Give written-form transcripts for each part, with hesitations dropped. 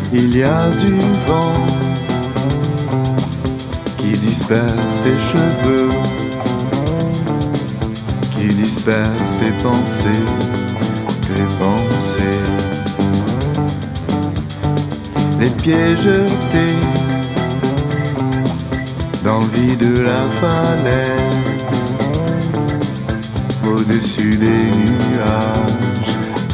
Il y a du vent qui disperse tes cheveux, qui disperse tes pensées, tes pensées. Les pieds jetés dans le vide de la falaise, au-dessus des nuages,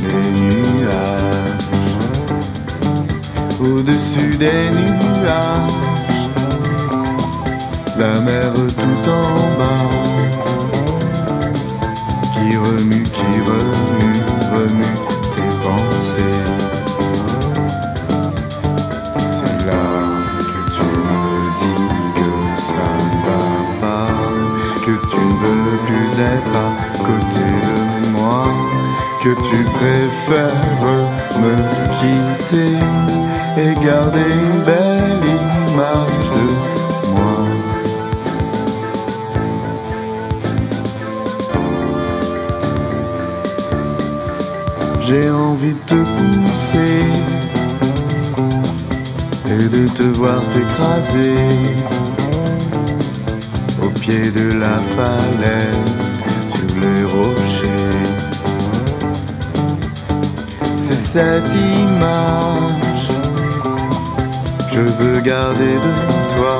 au-dessus des nuages, la mer tout en bas, qui remue tes pensées. C'est là que tu me dis que ça ne va pas, que tu ne veux plus être à côté de moi, que tu préfères me quitter et garder une belle image de moi. J'ai envie de te pousser et de te voir t'écraser au pied de la falaise, sur les rochers. C'est cette image que je veux garder de toi.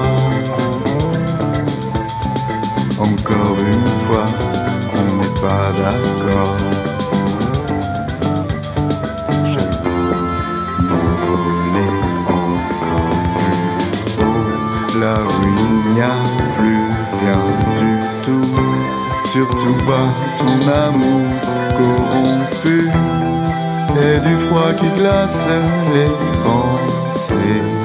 Encore une fois, on n'est pas d'accord. Je veux m'envoler encore plus haut, là où il n'y a plus rien du tout. Surtout pas ton amour corrompu et du froid qui glace les pensées.